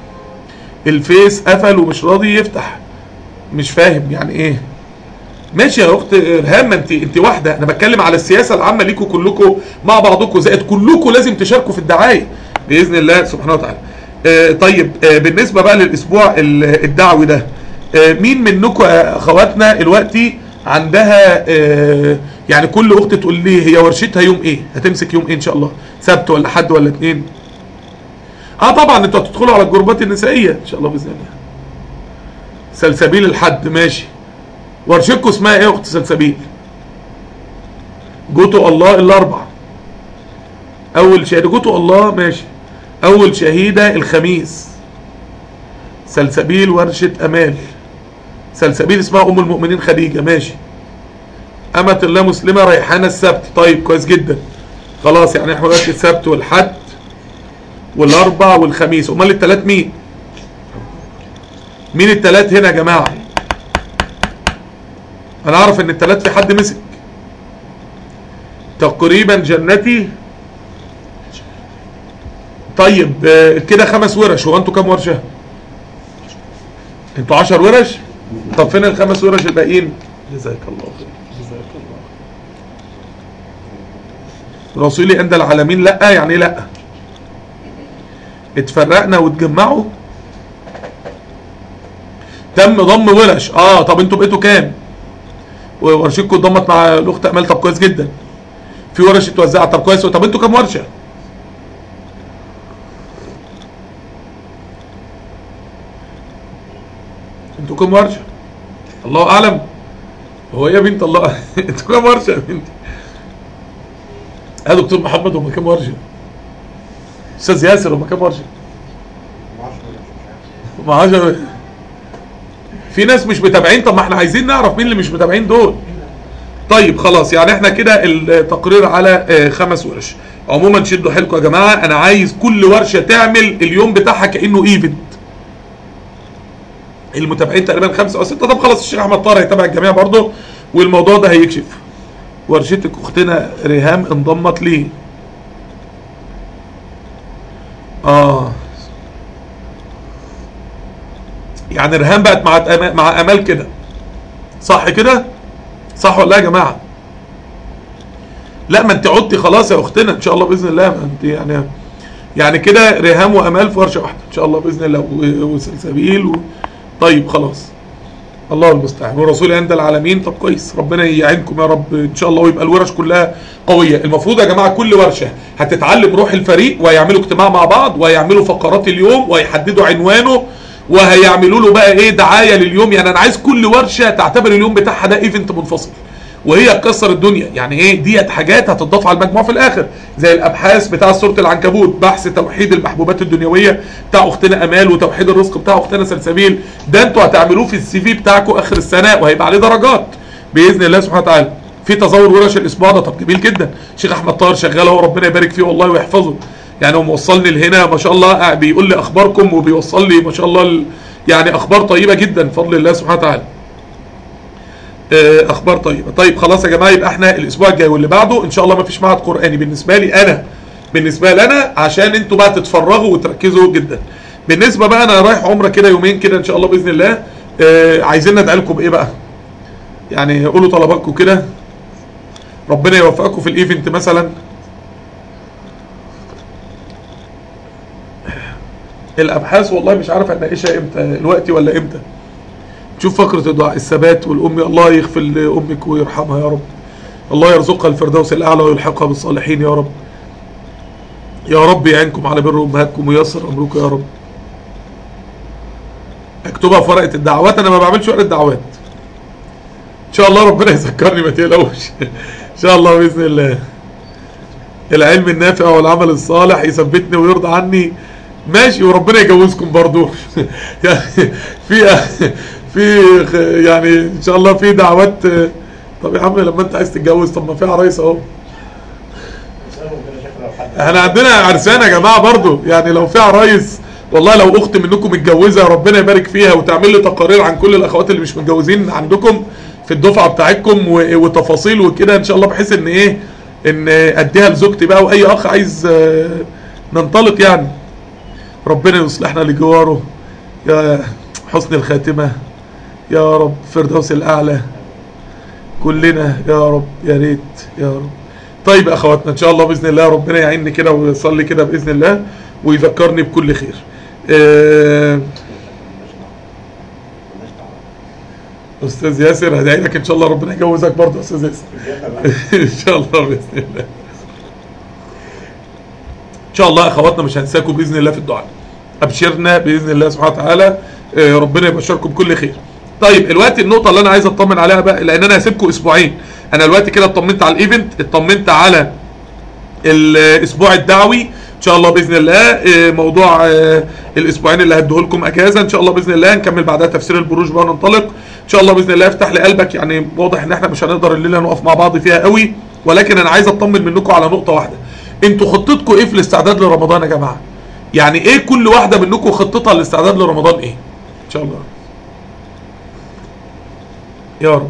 الفيس قفل ومش راضي يفتح، مش فاهم يعني ايه. ماشي يا اخت ارهام، ما انت انت واحده، انا بتكلم على السياسه العامه ليكم كلكم مع بعضكم، زائد كلكم لازم تشاركوا في الدعايه باذن الله سبحانه وتعالى. آه طيب آه بالنسبه بقى للاسبوع الدعوي ده، آه مين منكم اخواتنا دلوقتي عندها آه يعني كل اخت تقول لي هي ورشتها يوم ايه، هتمسك يوم ايه ان شاء الله، سبت ولا حد ولا اتنين؟ اه طبعا انتوا هتدخلوا على الجروبات النسائيه ان شاء الله باذن الله. سلسبيل الحد ماشي. ورشتكم اسمها ايه يا اخت سلسبيل؟ جوتو الله الاربع. اول شهيده جوتو الله ماشي. اول شهيده الخميس. سلسبيل ورشه امال. سلسبيل اسمها ام المؤمنين خديجه ماشي. امة الله مسلمه ريحانه السبت. طيب كويس جدا خلاص، يعني احنا دلوقتي السبت والحد والاربع والخميس. امال التلات مين؟ مين التلات هنا يا جماعه؟ انا اعرف ان التلات في حد مسك تقريبا جنتي. طيب آه كده خمس ورش. هو انتوا كام ورشه؟ انتوا عشر ورش. طب فين الخمس ورش الباقيين؟ جزاك الله خير جزاك الله. رسولي عند العالمين لا، يعني لا اتفرقنا واتجمعوا. تم ضم ورش. اه طب انتوا بقيتوا كام؟ ورشتكم اتضمت مع الاخت امال. طب كويس جدا. في ورش اتوزعت. طب كويس. طب انتوا كام ورشه؟ انتوا كام ورشه؟ الله اعلم. هو يا بنت الله انتوا كام ورشه يا بنتي؟ يا دكتور محمد هم كام ورشه؟ استاذ ياسر هم كام ورشه؟ هم عشرة. في ناس مش متابعين. طب ما احنا عايزين نعرف مين اللي مش متابعين دول. طيب خلاص، يعني احنا كده التقرير على خمس ورش. عموما شدوا حيلكم يا جماعه، انا عايز كل ورشه تعمل اليوم بتاعها كانه ايفنت. المتابعين تقريبا خمسه او سته. طب خلاص الشيخ احمد طاهر هيتابع الجميع برضه، والموضوع ده هيكشف. ورشتك اختنا ريهام انضمت ليه؟ اه يعني ريهام بقت مع مع امال كده، صح كده؟ صح ولا يا جماعه؟ لا ما انت عدتي خلاص يا اختنا ان شاء الله باذن الله. ما انت يعني يعني كده ريهام وامال في ورشه واحده ان شاء الله باذن الله، وسلسبيل و... طيب خلاص الله المستعان. ورسول عند العالمين. طب كويس، ربنا يعينكم يا رب ان شاء الله، ويبقى الورش كلها قويه. المفروض يا جماعه كل ورشه هتتعلم روح الفريق، وهيعملوا اجتماع مع بعض، وهيعملوا فقرات اليوم، وهيحددوا عنوانه، وهيعملوا له بقى ايه دعايه لليوم. يعني انا عايز كل ورشه تعتبر اليوم بتاعها ده ايفنت منفصل، وهي تكسر الدنيا. يعني ايه ديت حاجات هتضاف على المجموع في الاخر، زي الابحاث بتاع سوره العنكبوت، بحث توحيد المحبوبات الدنيويه بتاع اختنا امال، وتوحيد الرزق بتاع اختنا سلسبيل. ده انتوا هتعملوه في السي في بتاعكم اخر السنه، وهيبقى عليه درجات باذن الله سبحانه وتعالى. في تزور ورش الاسبوع ده. طب جميل جدا. شيخ احمد طاهر شغال اهو، ربنا يبارك فيه والله ويحفظه، يعني هو موصلني لهنا ما شاء الله، بيقول لي اخباركم وبيوصل لي ما شاء الله يعني اخبار طيبه جدا بفضل الله سبحانه وتعالى. اخبار طيبه. طيب خلاص يا جماعه، يبقى احنا الاسبوع الجاي واللي بعده ان شاء الله ما فيش معهد قراني بالنسبه لي انا، بالنسبه لي انا عشان انتوا بقى تتفرغوا وتركزوا جدا. بالنسبه بقى انا رايح عمره كده يومين كده ان شاء الله باذن الله. اه عايزين ندعي لكم بايه بقى؟ يعني قولوا طلباتكم كده، ربنا يوفقكم في الايفنت مثلا. الابحاث والله مش عارف هنناقشها امتى، الوقت ولا امتى. شوف فقره الدعاء، الثبات والام، الله يغفر لامك ويرحمها يا رب، الله يرزقها الفردوس الاعلى ويلحقها بالصالحين يا رب، يا رب يعينكم على بر امهاتكم وييسر امركم يا رب. اكتبها في ورقه الدعوات، انا ما بعملش ورقه دعوات ان شاء الله، ربنا يذكرني ما تقلقوش ان شاء الله باذن الله. العلم النافع والعمل الصالح يثبتني ويرضى عني، ماشي، وربنا يجوزكم برضو يعني في في يعني ان شاء الله في دعوات. طب يا عم لما انت عايز تتجوز، طب ما في عرايس اهو، احنا عندنا عرسان يا جماعه برضو، يعني لو في عرايس والله، لو اخت منكم متجوزه ربنا يبارك فيها وتعمل لي تقارير عن كل الاخوات اللي مش متجوزين عندكم في الدفعه بتاعتكم وتفاصيل وكده ان شاء الله، بحيث ان ايه ان اديها لزوجتي بقى واي اخ عايز ننطلق يعني. ربنا يصلحنا لجواره يا حسن الخاتمه يا رب، فردوس الاعلى كلنا يا رب، يا ريت يا رب. طيب يا اخواتنا ان شاء الله باذن الله ربنا يعيني كده ويصلي كده باذن الله ويذكرني بكل خير. اه استاذ ياسر هدعي لك ان شاء الله ربنا يجوزك برضه استاذ ياسر ان شاء الله باذن الله. ان شاء الله اخواتنا مش هنساكم باذن الله في الدعاء، ابشرنا باذن الله سبحانه وتعالى، اه ربنا يبشركم بكل خير. طيب الوقت النقطه اللي انا عايز اطمن عليها بقى، لان انا هسيبكم اسبوعين، انا الوقت كده اطمنت على الايفنت، اطمنت على الاسبوع الدعوي ان شاء الله باذن الله، موضوع الاسبوعين اللي هديه لكم اجازه ان شاء الله باذن الله، نكمل بعدها تفسير البروج بقى وننطلق ان شاء الله باذن الله. افتح لي قلبك، يعني واضح ان احنا مش هنقدر الليله نقف مع بعض فيها قوي، ولكن انا عايز اطمن منكم على نقطه واحده، انتوا خطتكم ايه في الاستعداد لرمضان يا جماعه؟ يعني ايه كل واحده منكم خطتها للاستعداد لرمضان ايه ان شاء الله يا رب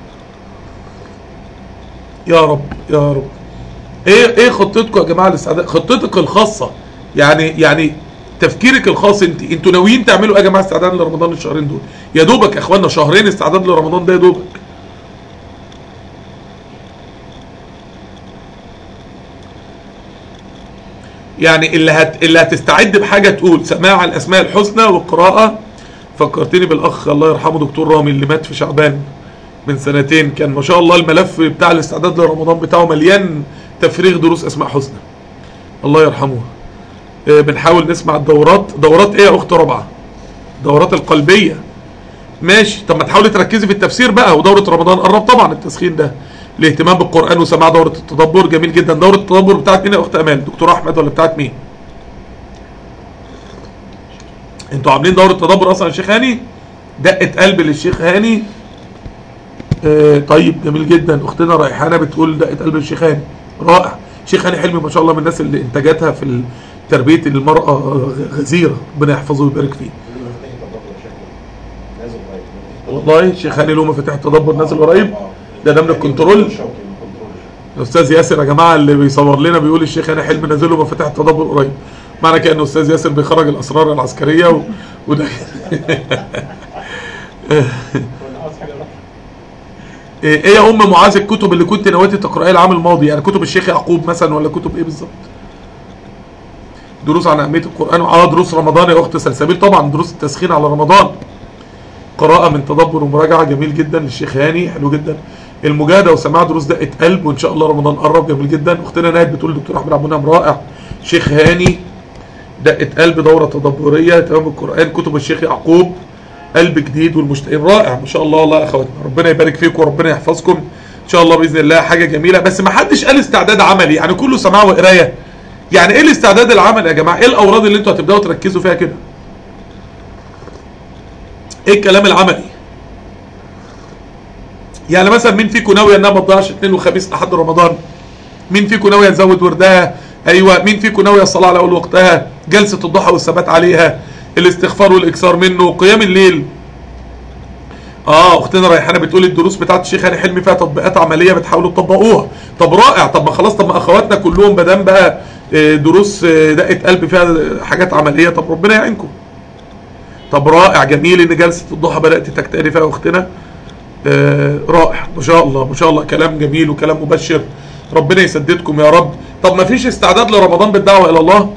يا رب يا رب. ايه ايه خطتكم يا جماعه للاستعداد، خطتك الخاصه، يعني يعني تفكيرك الخاص، انت انتوا ناويين تعملوا ايه يا جماعه استعداد لرمضان الشهرين دول؟ يا دوبك يا اخوانا شهرين استعداد لرمضان ده يا دوبك. يعني اللي هت اللي هتستعد بحاجه تقول سماع الاسماء الحسنى والقراءه. فكرتني بالاخ الله يرحمه دكتور رامي اللي مات في شعبان من سنتين، كان ما شاء الله الملف بتاع الاستعداد لرمضان بتاعه مليان تفريغ دروس اسماء حسنى الله يرحمه. اه بنحاول نسمع الدورات، دورات ايه يا اخت رابعه؟ دورات القلبيه، ماشي. طب ما تحاولي تركزي في التفسير بقى، ودوره رمضان قرب طبعا التسخين ده، الاهتمام بالقران وسماع دوره التدبر جميل جدا. دوره التدبر بتاعت مين يا اخت امال؟ دكتور احمد ولا بتاعت مين؟ انتوا عاملين دوره تدبر اصلا يا شيخ هاني؟ دقه قلب للشيخ هاني. اه طيب جميل جدا. اختنا ريحانه بتقول دقه قلب الشيخ هاني، رائع. شيخ هاني حلمي ما شاء الله من الناس اللي انتاجاتها في تربيه المراه غزيره، ربنا يحفظه ويبارك فيه. والله شيخ هاني له مفاتيح التدبر نازل قريب، ده ده من الكنترول. الاستاذ ياسر يا جماعه اللي بيصور لنا بيقول الشيخ هاني حلمي نازل له مفاتيح التدبر قريب، معنى كأنه استاذ ياسر بيخرج الاسرار العسكريه و... وده ايه يا ام معاذ الكتب اللي كنت نويتي تقرايها العام الماضي؟ يعني كتب الشيخ يعقوب مثلا ولا كتب ايه بالظبط؟ دروس عن اهميه القران، اه دروس رمضان يا اخت سلسبيل، طبعا دروس التسخين على رمضان، قراءه من تدبر ومراجعه جميل جدا للشيخ هاني حلو جدا. المجاهده وسماع دروس دقه قلب، وان شاء الله رمضان قرب جميل جدا. اختنا ناهد بتقول دكتور احمد عبد المنعم رائع. شيخ هاني دقه قلب، دوره تدبريه، تمام القران، كتب الشيخ يعقوب، قلب جديد والمشتاقين، رائع ما شاء الله. والله يا اخواتنا ربنا يبارك فيكم وربنا يحفظكم ان شاء الله باذن الله، حاجه جميله. بس ما حدش قال استعداد عملي، يعني كله سماع وقرايه. يعني ايه الاستعداد العملي يا جماعه؟ ايه الاوراد اللي انتوا هتبداوا تركزوا فيها كده؟ ايه الكلام العملي؟ يعني مثلا مين فيكم ناوي انها ما تضيعش اثنين وخميس لحد رمضان؟ مين فيكم ناوي يزود وردها؟ ايوه. مين فيكم ناوي الصلاه على اول وقتها، جلسه الضحى والثبات عليها، الاستغفار والاكثار منه، قيام الليل؟ اه اختنا ريحانه بتقول الدروس بتاعت الشيخ هاني حلمي فيها تطبيقات عمليه بتحاولوا تطبقوها. طب رائع. طب ما خلاص، طب ما اخواتنا كلهم بدام بقى دروس دقه قلب فيها حاجات عمليه، طب ربنا يعينكم. طب رائع، جميل ان جلسه الضحى بدات تجتهدي فيها اختنا. آه رائع ما شاء الله ما شاء الله، كلام جميل وكلام مبشر، ربنا يسددكم يا رب. طب ما فيش استعداد لرمضان بالدعوه الى الله؟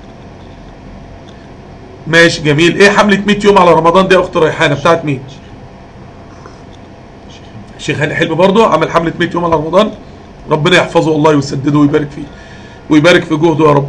ماشي جميل. ايه حمله مية يوم على رمضان دي يا اخت ريحانه بتاعت مين؟ الشيخ هاني حلمي برضه عمل حمله مية يوم على رمضان، ربنا يحفظه والله ويسدده ويبارك فيه ويبارك في جهده يا رب.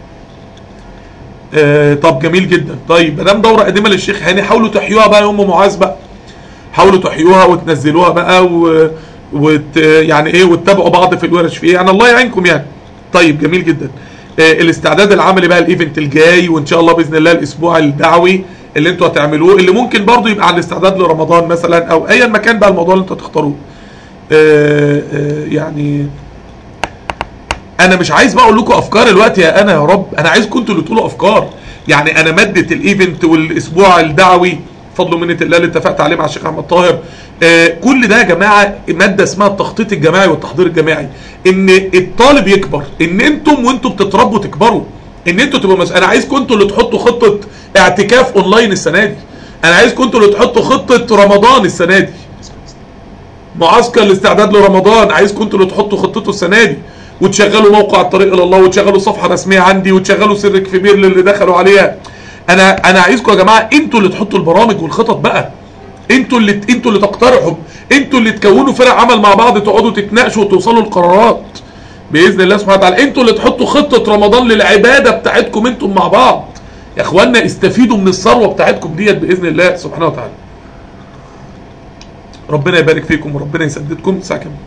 آه طب جميل جدا. طيب ما دام دوره قديمه للشيخ هاني، حاولوا تحيوها بقى يا ام معاذ بقى، حاولوا تحيوها وتنزلوها بقى و... وت... يعني ايه وتتابعوا بعض في الورش في ايه، يعني الله يعينكم يعني. طيب جميل جدا. آه الاستعداد العملي بقى الايفنت الجاي، وان شاء الله باذن الله الاسبوع الدعوي اللي انتوا هتعملوه، اللي ممكن برضو يبقى على الاستعداد لرمضان مثلا او ايا مكان بقى الموضوع اللي انتوا هتختاروه. آه آه يعني انا مش عايز بقى اقول لكم افكار الوقت يا انا يا رب، انا عايزكم انتوا اللي تقولوا افكار. يعني انا ماده الايفنت والاسبوع الدعوي فضل ومنه الله اللي اتفقت عليه مع الشيخ احمد طاهر، آه كل ده يا جماعه ماده اسمها التخطيط الجماعي والتحضير الجماعي، ان الطالب يكبر، ان انتم وانتم بتتربوا تكبروا، ان انتوا تبقوا مس... انا عايزكم انتوا اللي تحطوا خطه اعتكاف اونلاين السنه دي، انا عايزكم انتوا اللي تحطوا خطه رمضان السنه دي، معسكر الاستعداد لرمضان عايزكم انتوا اللي تحطوا خطته السنه دي، وتشغلوا موقع الطريق الى الله، وتشغلوا صفحه رسميه عندي، وتشغلوا سرك في بير للي دخلوا عليها. انا انا عايزكم يا جماعه انتوا اللي تحطوا البرامج والخطط بقى، انتوا اللي انتوا اللي تقترحوا، انتوا اللي تكونوا فرق عمل مع بعض، تقعدوا تتناقشوا وتوصلوا لقرارات باذن الله سبحانه وتعالى، انتوا اللي تحطوا خطه رمضان للعباده بتاعتكم انتم مع بعض. يا اخوانا استفيدوا من الثروه بتاعتكم ديت باذن الله سبحانه وتعالى. ربنا يبارك فيكم وربنا يسددكم. ساعه كام؟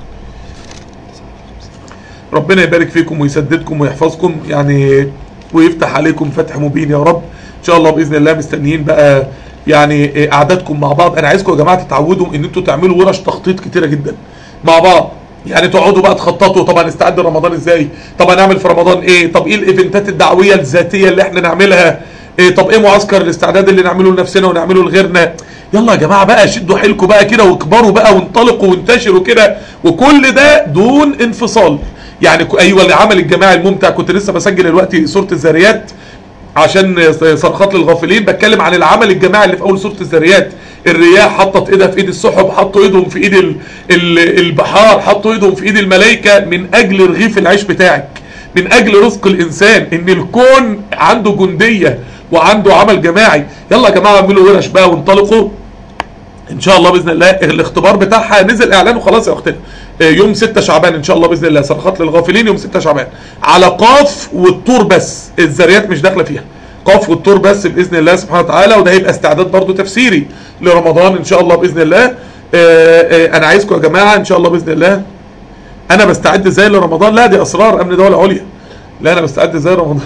ربنا يبارك فيكم ويسددكم ويحفظكم يعني، ويفتح عليكم فتح مبين يا رب ان شاء الله باذن الله. مستنيين بقى يعني قعداتكم مع بعض. انا عايزكم يا جماعه تتعودوا ان انتوا تعملوا ورش تخطيط كتيره جدا مع بعض، يعني تقعدوا بقى تخططوا، طب هنستعد لرمضان ازاي، طب هنعمل في رمضان ايه، طب ايه الايفنتات الدعويه الذاتيه اللي احنا نعملها، إيه طب ايه معسكر الاستعداد اللي نعمله لنفسنا ونعمله لغيرنا. يلا يا جماعه بقى شدوا حيلكم بقى كده واكبروا بقى وانطلقوا وانتشروا كده، وكل ده دون انفصال. يعني ايوه العمل الجماعي الممتع. كنت لسه بسجل دلوقتي سوره الذاريات عشان صرخات للغافلين، بتكلم عن العمل الجماعي اللي في اول سوره الذاريات. الرياح حطت ايدها في ايد السحب، حطوا ايدهم في ايد ال ال البحار، حطوا ايدهم في ايد الملائكه من اجل رغيف العيش بتاعك، من اجل رزق الانسان، ان الكون عنده جنديه وعنده عمل جماعي. يلا يا جماعه اعملوا ورش بقى وانطلقوا ان شاء الله باذن الله. الاختبار بتاعها نزل اعلانه خلاص يا اختنا، يوم ستة شعبان ان شاء الله باذن الله، صرخات للغافلين يوم ستة شعبان على قاف والطور بس، الذريات مش داخله فيها، قاف والطور بس باذن الله سبحانه وتعالى. وده هيبقى استعداد برضو تفسيري لرمضان ان شاء الله باذن الله. آآ آآ انا عايزكم يا جماعه ان شاء الله باذن الله. انا بستعد ازاي لرمضان؟ لا دي اسرار امن دوله عليا. لا انا بستعد ازاي لرمضان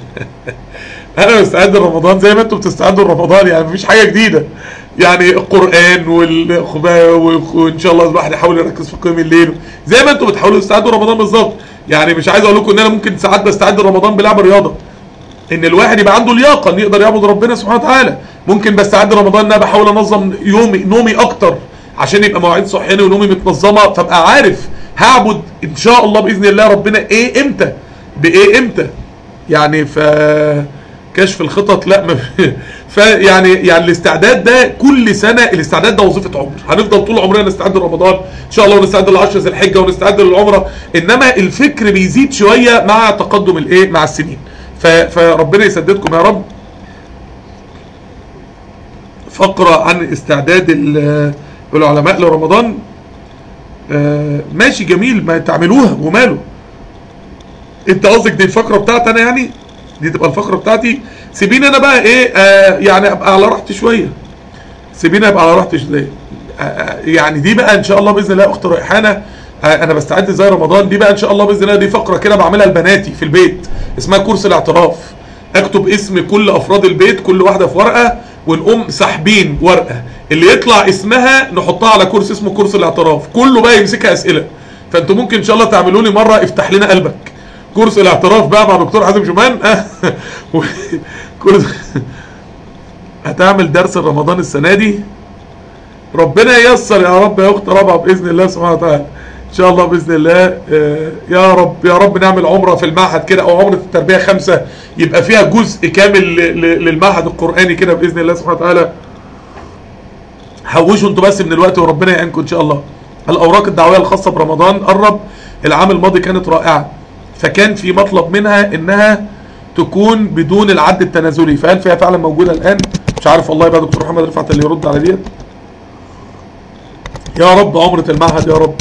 انا بستعد لرمضان زي ما انتم بتستعدوا لرمضان، يعني مفيش حاجه جديده. يعني القران والخباء، وان شاء الله الواحد يحاول يركز في قيام الليل زي ما انتم بتحاولوا تستعدوا لرمضان بالظبط. يعني مش عايز اقول لكم ان انا ممكن ساعات بستعد لرمضان بلعب رياضه، ان الواحد يبقى عنده لياقه ان يقدر يعبد ربنا سبحانه وتعالى. ممكن بستعد رمضان ان انا بحاول انظم يومي نومي اكتر عشان يبقى مواعيد صحياني ونومي متنظمه، فابقى عارف هعبد ان شاء الله باذن الله ربنا ايه امتى بايه امتى. يعني ف كشف الخطط لا ما فيعني يعني الاستعداد ده كل سنه، الاستعداد ده وظيفه عمر، هنفضل طول عمرنا نستعد لرمضان ان شاء الله، ونستعد لعشر ذي الحجه، ونستعد للعمره. انما الفكر بيزيد شويه مع تقدم الايه مع السنين. فربنا يسددكم يا رب. فقره عن استعداد العلماء لرمضان. آه ماشي جميل، ما تعملوها وماله. انت قصدك دي الفقره بتاعتي انا، يعني دي تبقى الفقره بتاعتي. سيبيني انا بقى ايه آه يعني ابقى على راحتي شويه، سيبيني ابقى على راحتي شويه. آه يعني دي بقى ان شاء الله باذن الله اخت ريحانه، آه انا بستعد زي رمضان دي بقى ان شاء الله باذن الله. دي فقره كده بعملها لبناتي في البيت اسمها كورس الاعتراف. اكتب اسم كل افراد البيت كل واحده في ورقه، ونقوم ساحبين ورقه اللي يطلع اسمها نحطها على كورس اسمه كورس الاعتراف، كله بقى يمسكها اسئله. فانتوا ممكن ان شاء الله تعملوا لي مره افتح لنا قلبك كورس الاعتراف بقى مع دكتور حازم شومان. كورس هتعمل درس رمضان السنه دي، ربنا ييسر يا رب يا اخت رابعه باذن الله سبحانه وتعالى ان شاء الله باذن الله. يا رب يا رب نعمل عمره في المعهد كده، او عمره التربيه خمسه يبقى فيها جزء كامل للمعهد القراني كده باذن الله سبحانه وتعالى. حوشوا انتوا بس من الوقت وربنا يعينكم ان شاء الله. الاوراق الدعويه الخاصه برمضان قرب. العام الماضي كانت رائعه، فكان في مطلب منها انها تكون بدون العد التنازلي، فهل فيها فعلا موجوده الان؟ مش عارف والله بقى دكتور محمد رفعت اللي يرد على ديت. يا رب عمره المعهد يا رب.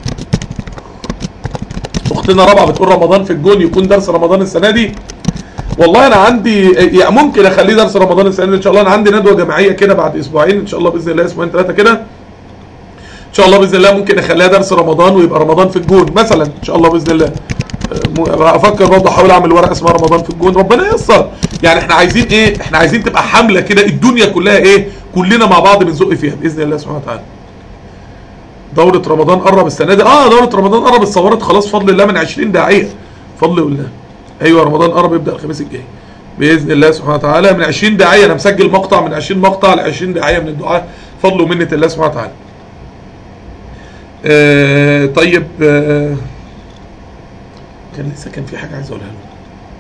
اختنا رابعه بتقول رمضان في الجون يكون درس رمضان السنه دي. والله انا عندي يعني ممكن اخليه درس رمضان السنه دي ان شاء الله. انا عندي ندوه جماعيه كده بعد اسبوعين ان شاء الله باذن الله، اسبوعين ثلاثه كده ان شاء الله باذن الله، ممكن اخليها درس رمضان ويبقى رمضان في الجون مثلا ان شاء الله باذن الله. افكر برضه احاول اعمل ورقه اسمها رمضان في الجون، ربنا ييسر. يعني احنا عايزين ايه؟ احنا عايزين تبقى حمله كده الدنيا كلها ايه؟ كلنا مع بعض بنزق فيها باذن الله سبحانه وتعالى. دوره رمضان قرب السنه دي. اه دوره رمضان قرب، اتصورت خلاص بفضل الله من عشرين داعيه بفضل الله. ايوه رمضان قرب يبدا الخميس الجاي باذن الله سبحانه وتعالى. من عشرين داعيه انا مسجل مقطع من عشرين مقطع ل عشرين داعيه من الدعاء فضل ومنه الله سبحانه وتعالى. آه طيب آه كان لسه كان في حاجه عايز اقولها لكم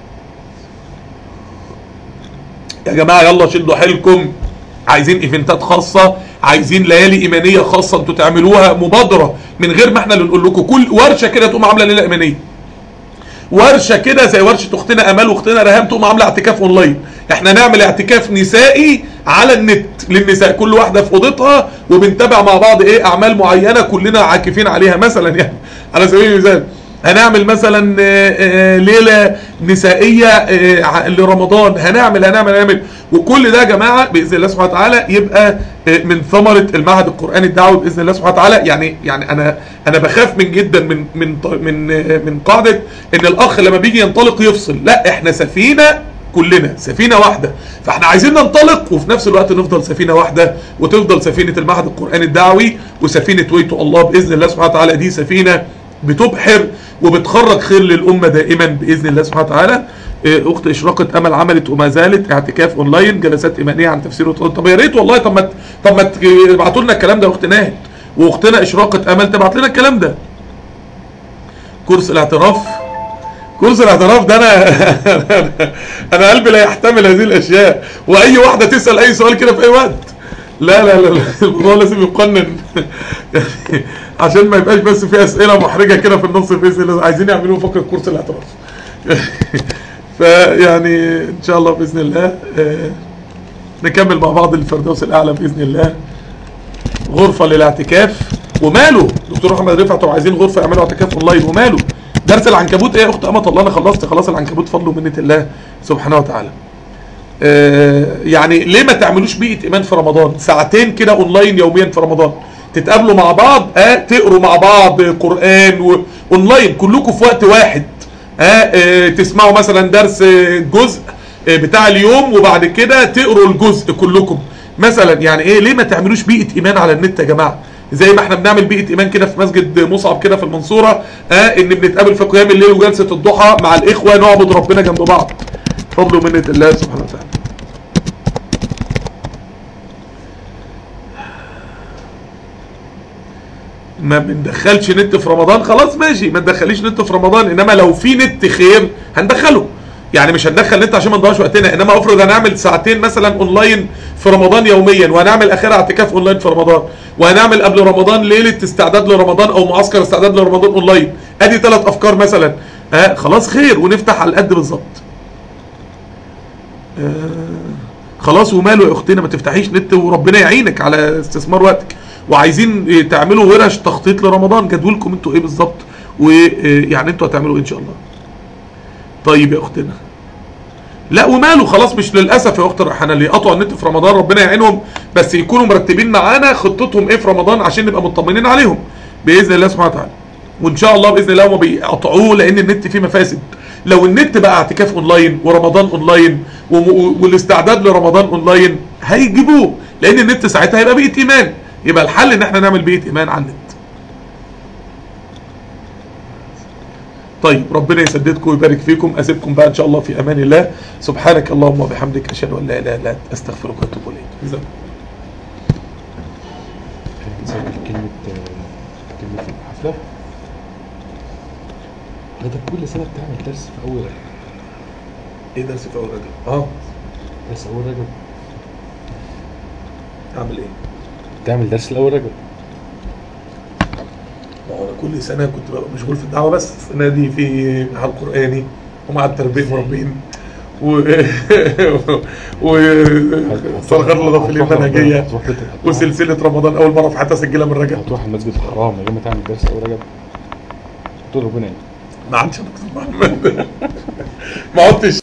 يا جماعه. يلا شدوا حيلكم، عايزين ايفنتات خاصه، عايزين ليالي ايمانيه خاصه انتوا تعملوها مبادره من غير ما احنا اللي نقول لكم. كل ورشه كده تقوم عامله ليله ايمانيه، ورشه كده زي ورشه اختنا امال واختنا رهام تقوم عامله اعتكاف اونلاين. احنا نعمل اعتكاف نسائي على النت للنساء، كل واحده في اوضتها وبنتابع مع بعض ايه اعمال معينه كلنا عاكفين عليها مثلا. يعني على سبيل المثال هنعمل مثلا ليله نسائيه لرمضان، هنعمل هنعمل هنعمل وكل ده يا جماعه باذن الله سبحانه وتعالى يبقى من ثمره المعهد القراني الدعوي باذن الله سبحانه وتعالى. يعني يعني انا انا بخاف من جدا من من من من قاعده ان الاخ لما بيجي ينطلق يفصل. لا، احنا سفينه كلنا، سفينه واحده، فاحنا عايزين ننطلق وفي نفس الوقت نفضل سفينه واحده، وتفضل سفينه المعهد القراني الدعوي وسفينه ويتو الله باذن الله سبحانه وتعالى. دي سفينه بتبحر وبتخرج خير للامه دائما باذن الله سبحانه وتعالى. اخت اشراقه امل عملت وما زالت اعتكاف اونلاين، جلسات ايمانيه عن تفسير. طب يا ريت والله، طب ما طب ما تبعتوا لنا الكلام ده يا اخت ناهد، واختنا اشراقه امل تبعت لنا الكلام ده. كورس الاعتراف، كورس الاعتراف ده انا انا قلبي لا يحتمل هذه الاشياء، واي واحده تسال اي سؤال كده في اي وقت. لا لا لا الموضوع لازم يقنن يعني عشان ما يبقاش بس في اسئله محرجه كده في النص باذن الله. عايزين يعملوا فقره كورس الاعتراف. فيعني ان شاء الله باذن الله نكمل مع بعض الفردوس الاعلى باذن الله. غرفه للاعتكاف وماله دكتور محمد رفعت وعايزين غرفه يعملوا اعتكاف اونلاين وماله. درس العنكبوت ايه يا اخت امه الله؟ انا خلصت خلاص العنكبوت فضل ومنه الله سبحانه وتعالى. آه يعني ليه ما تعملوش بيئه ايمان في رمضان؟ ساعتين كده اونلاين يوميا في رمضان، تتقابلوا مع بعض، اه تقروا مع بعض قران اونلاين كلكم في وقت واحد. اه, آه تسمعوا مثلا درس جزء آه بتاع اليوم وبعد كده تقروا الجزء كلكم مثلا. يعني ايه ليه ما تعملوش بيئه ايمان على النت يا جماعه؟ زي ما احنا بنعمل بيئه ايمان كده في مسجد مصعب كده في المنصوره، اه ان بنتقابل في قيام الليل وجلسه الضحى مع الاخوه نعبد ربنا جنب بعض فضل ومنه الله سبحانه وتعالى. ما بندخلش نت في رمضان، خلاص ماشي ما تدخليش نت في رمضان، انما لو في نت خير هندخله. يعني مش هندخل نت عشان ما نضيعش وقتنا، انما افرض هنعمل ساعتين مثلا اونلاين في رمضان يوميا، وهنعمل اخرها اعتكاف اونلاين في رمضان، وهنعمل قبل رمضان ليله استعداد لرمضان او معسكر استعداد لرمضان اونلاين. ادي ثلاث افكار مثلا. آه خلاص خير ونفتح على القد بالظبط. آه خلاص وماله يا اختنا، ما تفتحيش نت وربنا يعينك على استثمار وقتك. وعايزين تعملوا ورش تخطيط لرمضان، جدولكم انتوا ايه بالظبط، ويعني انتوا هتعملوا ايه ان شاء الله. طيب يا اختنا لا وماله خلاص، مش للاسف يا اخت الرحانه اللي يقطعوا النت في رمضان ربنا يعينهم، بس يكونوا مرتبين معانا خطتهم ايه في رمضان عشان نبقى مطمنين عليهم باذن الله سبحانه وتعالى. وان شاء الله باذن الله هم بيقطعوه لان النت فيه مفاسد. لو النت بقى اعتكاف اونلاين ورمضان اونلاين والاستعداد لرمضان اونلاين هيجيبوه، لان النت ساعتها هيبقى بيئه ايمان. يبقى الحل ان احنا نعمل بيئه ايمان على النت. طيب ربنا يسددكم ويبارك فيكم. اسيبكم بقى ان شاء الله في امان الله. سبحانك اللهم وبحمدك اشهد ان لا اله الا انت استغفرك واتوب اليك.
كلمة كلمة الحفلة بدك كل سنة بتعمل درس في أول رجب.
ايه درس في أول رجب؟ اه
درس أول رجب.
اعمل ايه؟
تعمل درس الأول رجب.
ما هو انا كل سنة كنت ببقى مشغول في الدعوة، بس السنة دي في محل قرآني ومع التربية مربين و و صرخات الغفلين المنهجية وسلسلة رمضان أول مرة في حياتي أسجلها من رجب.
هتروح المسجد الحرام من غير ما تعمل درس أول رجب؟ تقول ربنا ايه؟
ما عادش يا دكتور محمد ما عدتش